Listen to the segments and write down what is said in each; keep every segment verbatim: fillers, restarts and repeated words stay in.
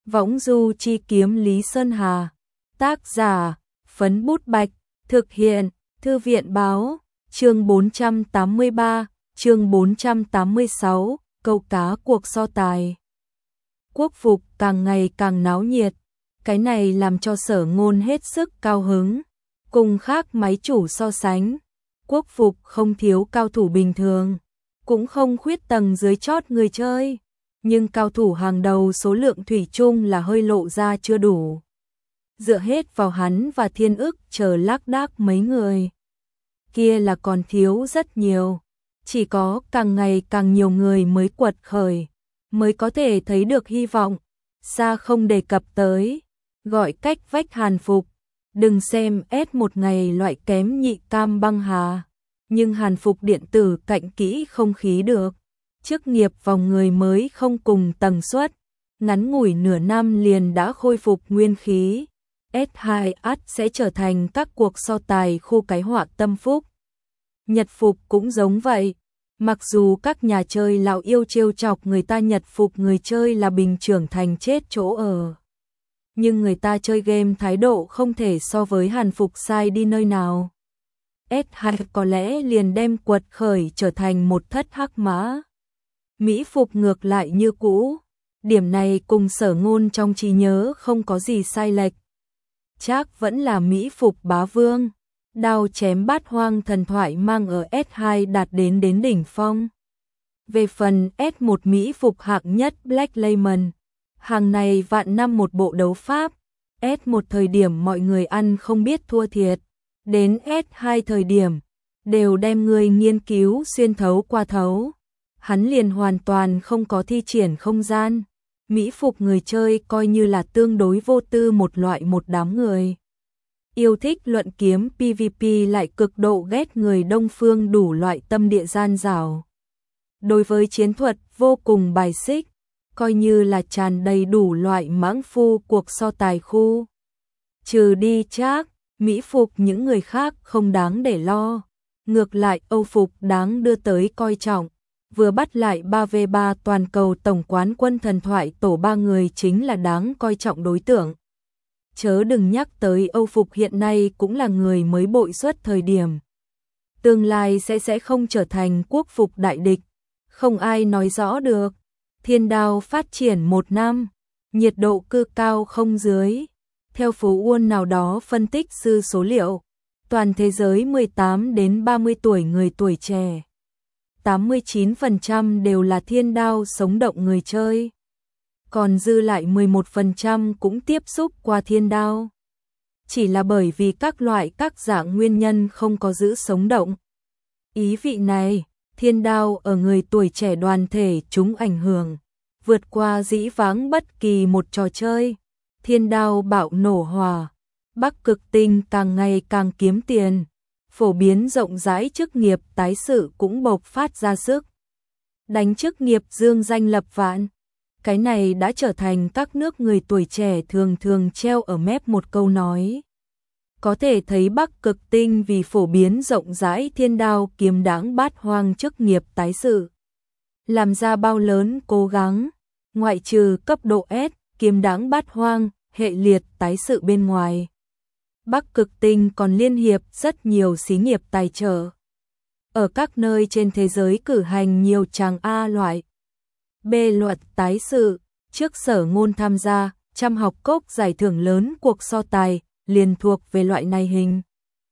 Võng du chi kiếm Lý Sơn Hà. Tác giả, Phấn Bút Bạch. Thực hiện, Thư viện Báo. Chương bốn trăm tám mươi ba, chương bốn trăm tám mươi sáu, câu cá cuộc so tài. Quốc phục càng ngày càng náo nhiệt, cái này làm cho Sở Ngôn hết sức cao hứng. Cùng khác máy chủ so sánh, quốc phục không thiếu cao thủ bình thường, cũng không khuyết tầng dưới chót người chơi, nhưng cao thủ hàng đầu số lượng thủy chung là hơi lộ ra chưa đủ. Dựa hết vào hắn và Thiên Ức chờ lác đác mấy người kia là còn thiếu rất nhiều, chỉ có càng ngày càng nhiều người mới quật khởi, mới có thể thấy được hy vọng, xa không đề cập tới, gọi cách vách Hàn Phục, đừng xem ét một ngày loại kém nhị cam băng hà, nhưng Hàn Phục điện tử cạnh kỹ không khí được, chức nghiệp vòng người mới không cùng tần suất, ngắn ngủi nửa năm liền đã khôi phục nguyên khí. ét hai ắt sẽ trở thành các cuộc so tài khu cái họa tâm phúc. Nhật phục cũng giống vậy, mặc dù các nhà chơi lão yêu trêu chọc người ta nhật phục người chơi là bình trưởng thành chết chỗ ở. Nhưng người ta chơi game thái độ không thể so với Hàn Phục sai đi nơi nào. ét hai có lẽ liền đem quật khởi trở thành một thất hắc mã. Mỹ phục ngược lại như cũ, điểm này cùng Sở Ngôn trong trí nhớ không có gì sai lệch. Chắc vẫn là Mỹ phục bá vương, đao chém bát hoang thần thoại mang ở ét hai đạt đến đến đỉnh phong. Về phần ét một Mỹ phục hạng nhất Black Layman, hàng này vạn năm một bộ đấu pháp, ét một thời điểm mọi người ăn không biết thua thiệt, đến ét hai thời điểm, đều đem người nghiên cứu xuyên thấu qua thấu. Hắn liền hoàn toàn không có thi triển không gian. Mỹ phục người chơi coi như là tương đối vô tư một loại một đám người. Yêu thích luận kiếm pê vê pê lại cực độ ghét người Đông Phương đủ loại tâm địa gian dảo. Đối với chiến thuật vô cùng bài xích, coi như là tràn đầy đủ loại mãng phu cuộc so tài khu. Trừ đi Trác, Mỹ phục những người khác không đáng để lo. Ngược lại Âu phục đáng đưa tới coi trọng. Vừa bắt lại ba vê ba toàn cầu tổng quán quân thần thoại tổ ba người chính là đáng coi trọng đối tượng. Chớ đừng nhắc tới Âu phục hiện nay cũng là người mới bội xuất thời điểm. Tương lai sẽ sẽ không trở thành quốc phục đại địch, không ai nói rõ được. Thiên đao phát triển một năm, nhiệt độ cư cao không dưới. Theo Phú Uôn nào đó phân tích sư số liệu, toàn thế giới mười tám đến ba mươi tuổi người tuổi trẻ, tám mươi chín phần trăm đều là thiên đao sống động người chơi. Còn dư lại mười một phần trăm cũng tiếp xúc qua thiên đao. Chỉ là bởi vì các loại các dạng nguyên nhân không có giữ sống động. Ý vị này, thiên đao ở người tuổi trẻ đoàn thể chúng ảnh hưởng, vượt qua dĩ vãng bất kỳ một trò chơi. Thiên đao bạo nổ hòa, Bắc Cực Tinh càng ngày càng kiếm tiền. Phổ biến rộng rãi chức nghiệp tái sự cũng bộc phát ra sức. Đánh chức nghiệp dương danh lập vạn. Cái này đã trở thành các nước người tuổi trẻ thường thường treo ở mép một câu nói. Có thể thấy Bắc Cực Tinh vì phổ biến rộng rãi thiên đao kiếm đãng bát hoang chức nghiệp tái sự. Làm ra bao lớn cố gắng, ngoại trừ cấp độ S, kiếm đãng bát hoang, hệ liệt tái sự bên ngoài. Bắc Cực Tinh còn liên hiệp rất nhiều xí nghiệp tài trợ. Ở các nơi trên thế giới cử hành nhiều tràng A loại, B luật tái sự, trước Sở Ngôn tham gia, trăm học cốc giải thưởng lớn cuộc so tài, liền thuộc về loại này hình.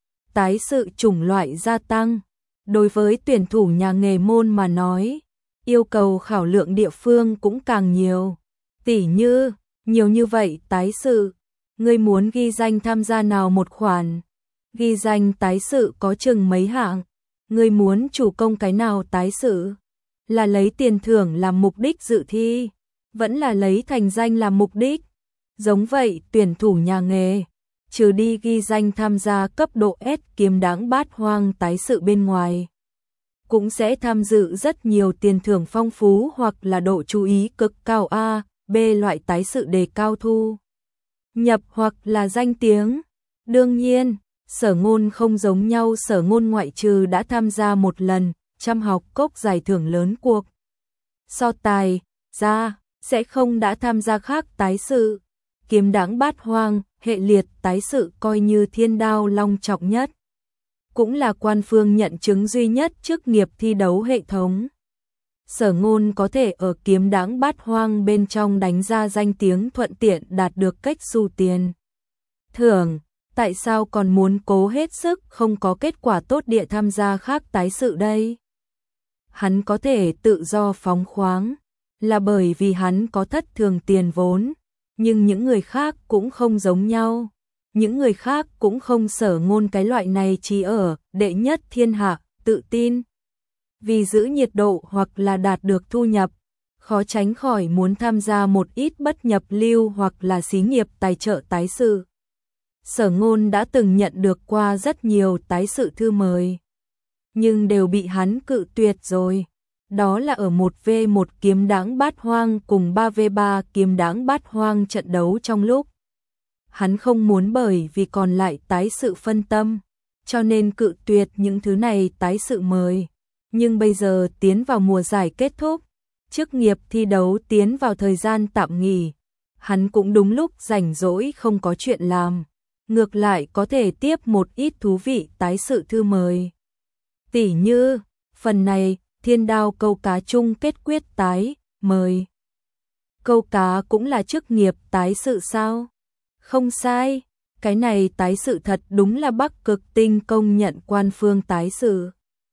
Tái sự chủng loại gia tăng, đối với tuyển thủ nhà nghề môn mà nói, yêu cầu khảo lượng địa phương cũng càng nhiều. Tỉ như, nhiều như vậy tái sự. Ngươi muốn ghi danh tham gia nào một khoản? Ghi danh tái sự có chừng mấy hạng? Ngươi muốn chủ công cái nào tái sự? Là lấy tiền thưởng làm mục đích dự thi, vẫn là lấy thành danh làm mục đích? Giống vậy, tuyển thủ nhà nghề, trừ đi ghi danh tham gia cấp độ S kiếm đãng bát hoang tái sự bên ngoài, cũng sẽ tham dự rất nhiều tiền thưởng phong phú hoặc là độ chú ý cực cao A, B loại tái sự đề cao thu nhập hoặc là danh tiếng. Đương nhiên, Sở Ngôn không giống nhau. Sở Ngôn ngoại trừ đã tham gia một lần trăm học cốc giải thưởng lớn cuộc so tài ra, sẽ không đã tham gia khác tái sự. Kiếm đãng bát hoang, hệ liệt tái sự coi như thiên đao long trọng nhất. Cũng là quan phương nhận chứng duy nhất chức nghiệp thi đấu hệ thống. Sở Ngôn có thể ở kiếm đãng bát hoang bên trong đánh ra danh tiếng thuận tiện đạt được cách xu tiền thưởng, tại sao còn muốn cố hết sức không có kết quả tốt địa tham gia khác tái sự đây? Hắn có thể tự do phóng khoáng, là bởi vì hắn có thất thường tiền vốn, nhưng những người khác cũng không giống nhau. Những người khác cũng không Sở Ngôn cái loại này chỉ ở đệ nhất thiên hạ, tự tin. Vì giữ nhiệt độ hoặc là đạt được thu nhập, khó tránh khỏi muốn tham gia một ít bất nhập lưu hoặc là xí nghiệp tài trợ tái sự. Sở Ngôn đã từng nhận được qua rất nhiều tái sự thư mời, nhưng đều bị hắn cự tuyệt rồi. Đó là ở một vs một kiếm đãng bát hoang cùng ba vs ba kiếm đãng bát hoang trận đấu trong lúc. Hắn không muốn bởi vì còn lại tái sự phân tâm, cho nên cự tuyệt những thứ này tái sự mời. Nhưng bây giờ tiến vào mùa giải kết thúc, chức nghiệp thi đấu tiến vào thời gian tạm nghỉ, hắn cũng đúng lúc rảnh rỗi không có chuyện làm, ngược lại có thể tiếp một ít thú vị tái sự thư mời. Tỉ như, phần này, thiên đao câu cá chung kết quyết tái, mời. Câu cá cũng là chức nghiệp tái sự sao? Không sai, cái này tái sự thật đúng là Bắc Cực Tinh công nhận quan phương tái sự.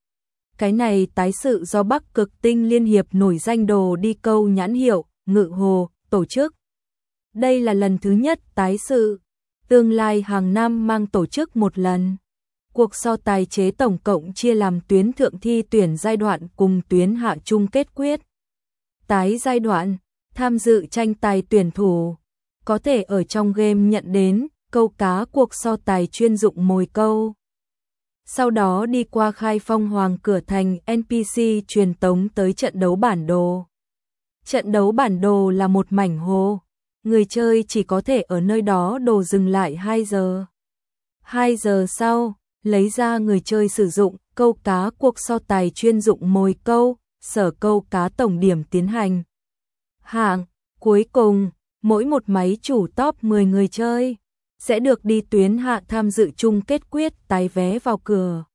Cái này tái sự do Bắc Cực Tinh Liên hiệp nổi danh đồ đi câu nhãn hiệu, Ngự Hồ, tổ chức. Đây là lần thứ nhất tái sự, tương lai hàng năm mang tổ chức một lần. Cuộc so tài chế tổng cộng chia làm tuyến thượng thi tuyển giai đoạn cùng tuyến hạ chung kết quyết. Tái giai đoạn, tham dự tranh tài tuyển thủ, có thể ở trong game nhận đến câu cá cuộc so tài chuyên dụng mồi câu. Sau đó đi qua khai phong hoàng cửa thành en pê xê truyền tống tới trận đấu bản đồ. Trận đấu bản đồ là một mảnh hồ, người chơi chỉ có thể ở nơi đó đồ dừng lại hai giờ. hai giờ sau, lấy ra người chơi sử dụng câu cá cuộc so tài chuyên dụng mồi câu, sở câu cá tổng điểm tiến hành. Hạng, cuối cùng, mỗi một máy chủ top mười người chơi sẽ được đi tuyến hạ tham dự chung kết quyết tái vé vào cửa.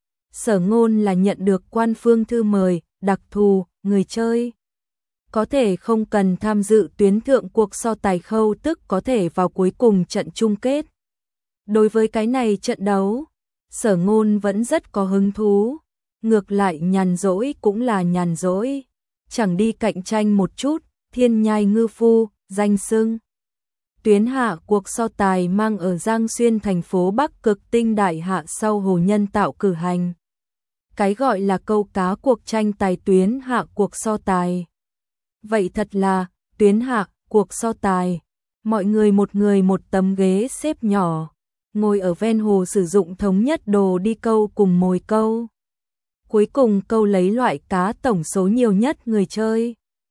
Sở Ngôn là nhận được quan phương thư mời, đặc thù, người chơi có thể không cần tham dự tuyến thượng cuộc so tài khâu tức có thể vào cuối cùng trận chung kết. Đối với cái này trận đấu, Sở Ngôn vẫn rất có hứng thú, ngược lại nhàn rỗi cũng là nhàn rỗi, chẳng đi cạnh tranh một chút, thiên nhai ngư phu, danh xưng. Tuyến hạ cuộc so tài mang ở Giang Xuyên thành phố Bắc Cực Tinh đại hạ sau hồ nhân tạo cử hành. Cái gọi là câu cá cuộc tranh tài tuyến hạ cuộc so tài. Vậy thật là, tuyến hạ cuộc so tài, mọi người một người một tấm ghế xếp nhỏ, ngồi ở ven hồ sử dụng thống nhất đồ đi câu cùng mồi câu. Cuối cùng câu lấy loại cá tổng số nhiều nhất người chơi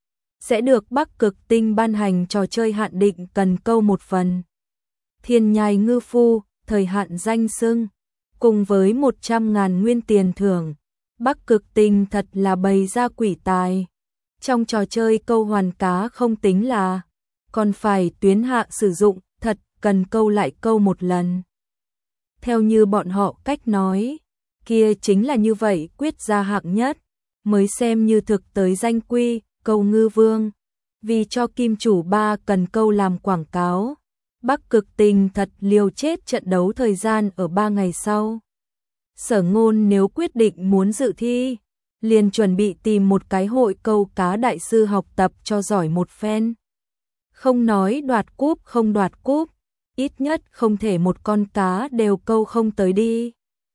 sẽ được Bắc Cực Tinh ban hành trò chơi hạn định cần câu một phần. Thiên nhai ngư phu, thời hạn danh xưng, cùng với một trăm ngàn nguyên tiền thưởng. Bắc Cực Tinh thật là bày ra quỷ tài. Trong trò chơi câu hoàn cá không tính là, còn phải tuyến hạ sử dụng, thật cần câu lại câu một lần. Theo như bọn họ cách nói, kia chính là như vậy quyết ra hạng nhất, mới xem như thực tới danh quy, câu ngư vương. Vì cho kim chủ ba cần câu làm quảng cáo, Bắc Cực Tinh thật liều chết trận đấu thời gian ở ba ngày sau. Sở Ngôn nếu quyết định muốn dự thi, liền chuẩn bị tìm một cái hội câu cá đại sư học tập cho giỏi một phen. Không nói đoạt cúp không đoạt cúp, ít nhất không thể một con cá đều câu không tới đi.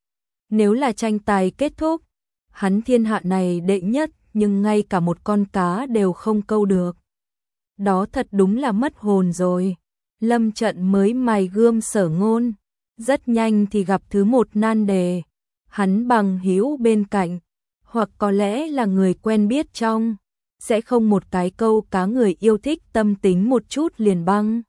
Nếu là tranh tài kết thúc, hắn thiên hạ này đệ nhất nhưng ngay cả một con cá đều không câu được. Đó thật đúng là mất hồn rồi. Lâm trận mới mài gươm Sở Ngôn, rất nhanh thì gặp thứ một nan đề. Hắn bằng hữu bên cạnh, hoặc có lẽ là người quen biết trong, sẽ không một cái câu cá người yêu thích tâm tính một chút liền băng.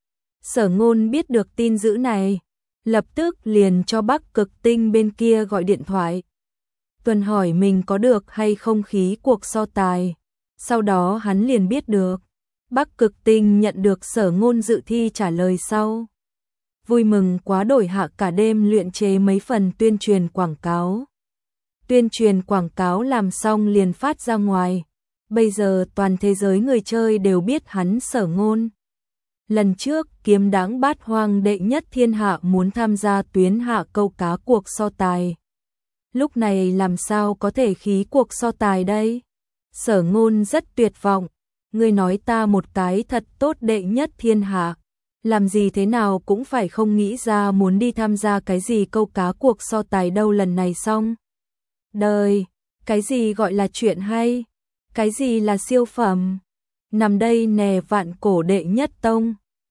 Sở Ngôn biết được tin dữ này, lập tức liền cho Bắc Cực Tinh bên kia gọi điện thoại. Tuần hỏi mình có được hay không khí cuộc so tài, sau đó hắn liền biết được, Bắc Cực Tinh nhận được Sở Ngôn dự thi trả lời sau. Vui mừng quá đổi hạ cả đêm luyện chế mấy phần tuyên truyền quảng cáo. Tuyên truyền quảng cáo làm xong liền phát ra ngoài. Bây giờ toàn thế giới người chơi đều biết hắn Sở Ngôn. Lần trước kiếm đáng bát hoang đệ nhất thiên hạ muốn tham gia tuyến hạ câu cá cuộc so tài. Lúc này làm sao có thể khí cuộc so tài đây? Sở Ngôn rất tuyệt vọng. Ngươi nói ta một cái thật tốt đệ nhất thiên hạ. Làm gì thế nào cũng phải không nghĩ ra muốn đi tham gia cái gì câu cá cuộc so tài đâu lần này xong. Đời, cái gì gọi là chuyện hay? Cái gì là siêu phẩm? Nằm đây nè vạn cổ đệ nhất tông.